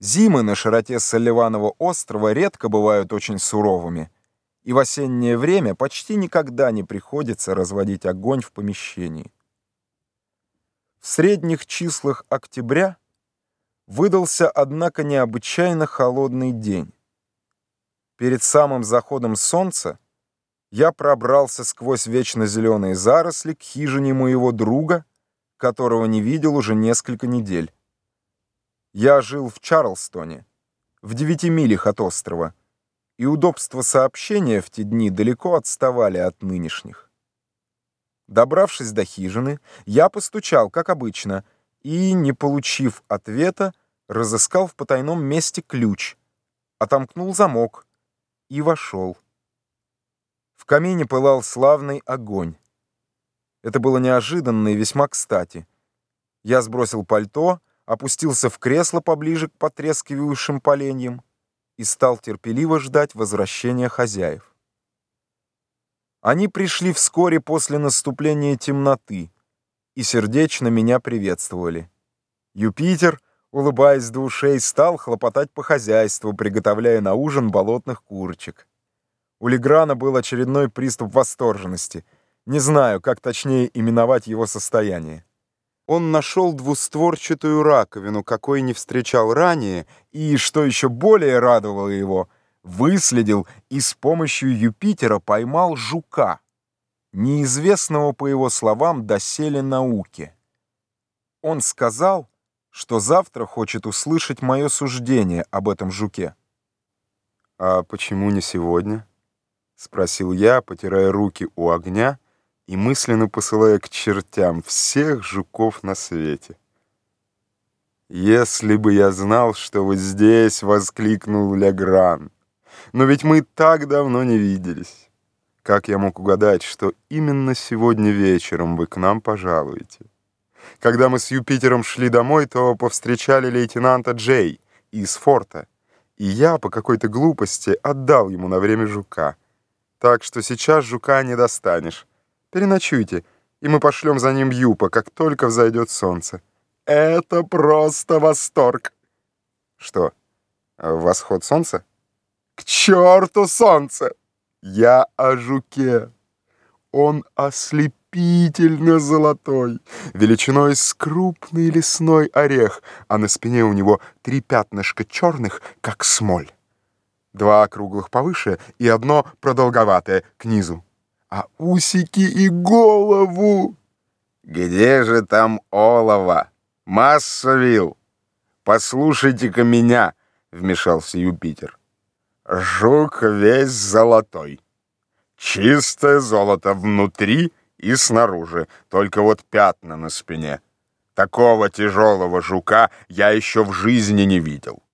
Зимы на широте Салливанова острова редко бывают очень суровыми, и в осеннее время почти никогда не приходится разводить огонь в помещении. В средних числах октября выдался, однако, необычайно холодный день. Перед самым заходом солнца я пробрался сквозь вечно зеленые заросли к хижине моего друга, которого не видел уже несколько недель. Я жил в Чарлстоне, в 9 милях от острова, и удобства сообщения в те дни далеко отставали от нынешних. Добравшись до хижины, я постучал, как обычно, и, не получив ответа, разыскал в потайном месте ключ, отомкнул замок и вошел. В камине пылал славный огонь. Это было неожиданно и весьма кстати. Я сбросил пальто, опустился в кресло поближе к потрескивающим поленьям и стал терпеливо ждать возвращения хозяев. Они пришли вскоре после наступления темноты и сердечно меня приветствовали. Юпитер, улыбаясь до ушей, стал хлопотать по хозяйству, приготовляя на ужин болотных курочек. У Леграна был очередной приступ восторженности. Не знаю, как точнее именовать его состояние. Он нашел двустворчатую раковину, какой не встречал ранее, и, что еще более радовало его, выследил и с помощью Юпитера поймал жука, неизвестного, по его словам, доселе науке. Он сказал, что завтра хочет услышать мое суждение об этом жуке. «А почему не сегодня?» — спросил я, потирая руки у огня и мысленно посылая к чертям всех жуков на свете. «Если бы я знал, что вы здесь!» — воскликнул Легран. «Но ведь мы так давно не виделись. Как я мог угадать, что именно сегодня вечером вы к нам пожалуете? Когда мы с Юпитером шли домой, то повстречали лейтенанта Джей из форта, и я по какой-то глупости отдал ему на время жука. Так что сейчас жука не достанешь. Переночуйте, и мы пошлем за ним Юпа, как только взойдет солнце. Это просто восторг!» «Что, восход солнца?» «К черту солнце! Я о жуке. Он ослепительно золотой, величиной с крупный лесной орех, а на спине у него 3 пятнышка черных, как смоль. 2 круглых повыше и 1 продолговатое к низу. А усики и голову!» «Где же там олово? Массавилл! Послушайте-ка меня!» — вмешался Юпитер. «Жук весь золотой. Чистое золото внутри и снаружи, только вот пятна на спине. Такого тяжелого жука я еще в жизни не видел.